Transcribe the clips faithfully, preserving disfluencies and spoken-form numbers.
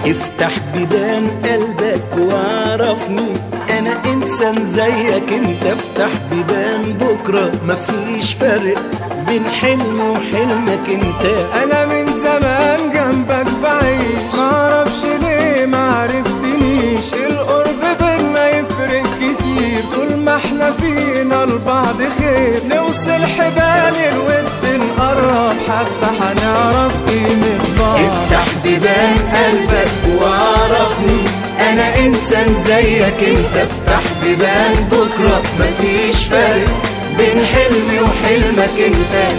افتح بيبان قلبك واعرفني انا انسان زيك انت. افتح بيبان بكرة مفيش فرق بين حلم وحلمك انت. انا من زمان جنبك بعيش، معرفش ليه معرفتنيش. القرب بينا يفرق كتير، طول ما احنا فينا لبعض خير. نوصل حبال الود نقرب حبة هنعرف قيمة بعض. افتح بيبان قلبك واعرفني انا انسان زيك انت. افتح بيبان بكرة مفيش فرق بين حلمي وحلمك انت.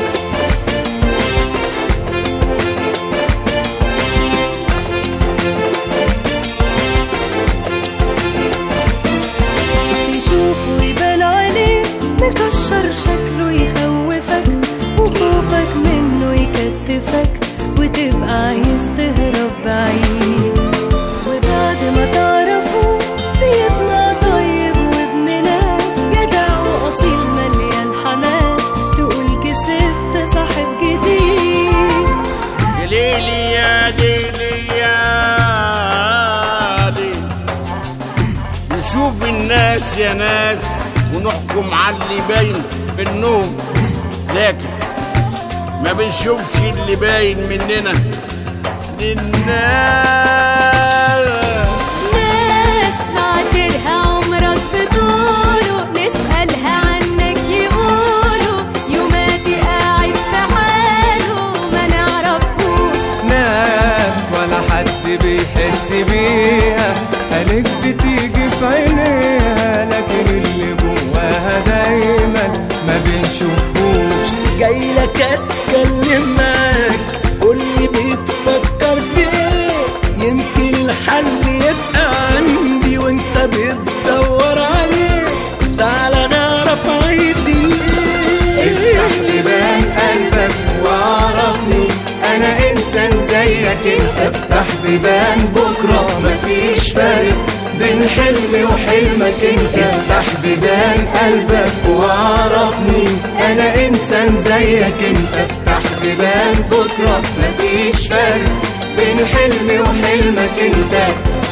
تشوفه يبان عليه مكشر شكله يخوفك، وخوفك منه يكتفك وتبقى عايز تهرب بعيد. وبعد ما تعرفه بيطلع طيب وابن ناس، جدع وأصيل مليان حماس، تقول كسبت صاحب جديد. يا ليلي يا ليلي يا ليلي، نشوف الناس يا ناس ونحكم على اللي باين منهم، لكن ما بنشوفش اللي باين مننا للناس. ناس معاشرها عمرك بطوله، نسألها عنك يقولوا يوماتي قاعد في حاله ما نعرفوش. ناس ولا حد بيحس بيها، قالك بتيجي في عينيها، لكن اللي جواها دايما ما بنشوفوش. جاي لك اتكلم معاك قولي بتفكر فيه، يمكن الحل يبقى عندي وانت بتدور عليه. تعالى نعرف عايزين ايه. افتح بيبان قلبك واعرفني انا انسان زيك انت. افتح بيبان بكرة مفيش فرق بين حلمي وحلمك انت. افتح بيبان قلبك واعرفني انا انسان زيك انت. افتح بيبان بكرة مفيش فرق بين حلمي وحلمك انت.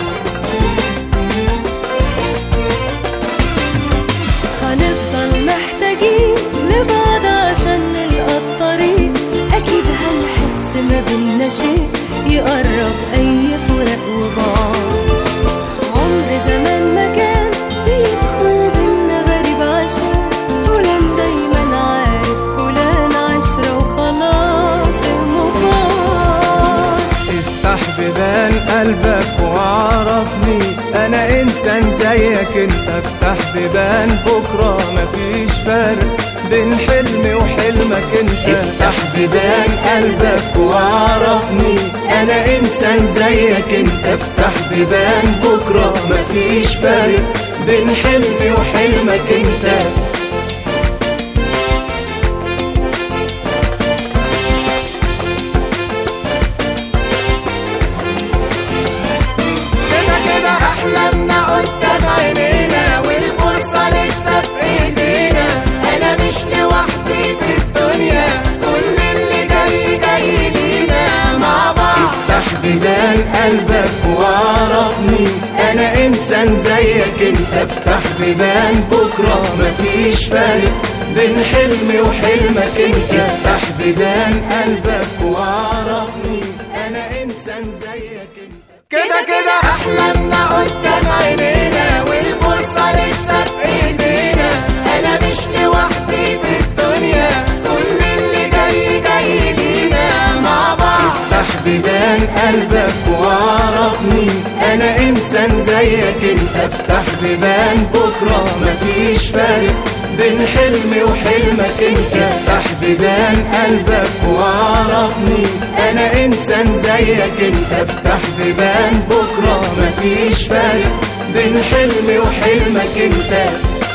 هنفضل محتاجين لبعض عشان نلقى الطريق، أكيد هنحس ما بينا شيء يقرب أي فراق وبعض. عمر زمان ما كان بيدخل بينا غريب، عشان فلان دايما عارف فلان، عشرة وخلاص المبار. افتح بيبان قلبك واعرفني انا انسان زيك انت. افتح بيبان بكرة مفيش فرق بين حلمي وحلمك انت. افتح بيبان قلبك واعرفني انا انسان زيك انت. افتح بيبان بكرة مفيش فرق بين حلمي وحلمك انت. كده كده احلامنا قدام عينينا، والفرصة لسه في ايدينا. انا مش لوحدي في الدنيا، كل اللي جاي جاي لينا مع بعض. افتح بيبان قلبك واعرفني انا انسان زيك انت. افتح بيبان بكرة مفيش فرق بين حلمي وحلمك انت. افتح بيبان قلبك واعرفني انا انسان زيك انت. كده كده احلامنا قدام عينينا، والفرصة لسه في ايدينا. انا مش لوحدي في الدنيا، كل اللي جاي جاي لينا مع بعض. افتح بيبان قلبك واعرفني انا انسان زيك انت. افتح بيبان بكرة مفيش فرق بين حلمي وحلمك انت. افتح بيبان قلبك واعرفني انا انسان زيك انت. افتح بيبان بكرة مفيش فرق بين حلمي وحلمك انت.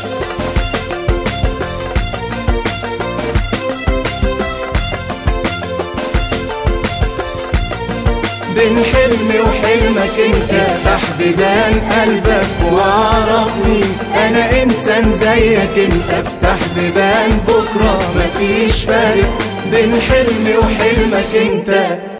بين حلمي وحلمك انت. افتح بيبان قلبك واعرفني انا انسان زيك انت. افتح بيبان بكرة مفيش فرق بين حلمي وحلمك انت.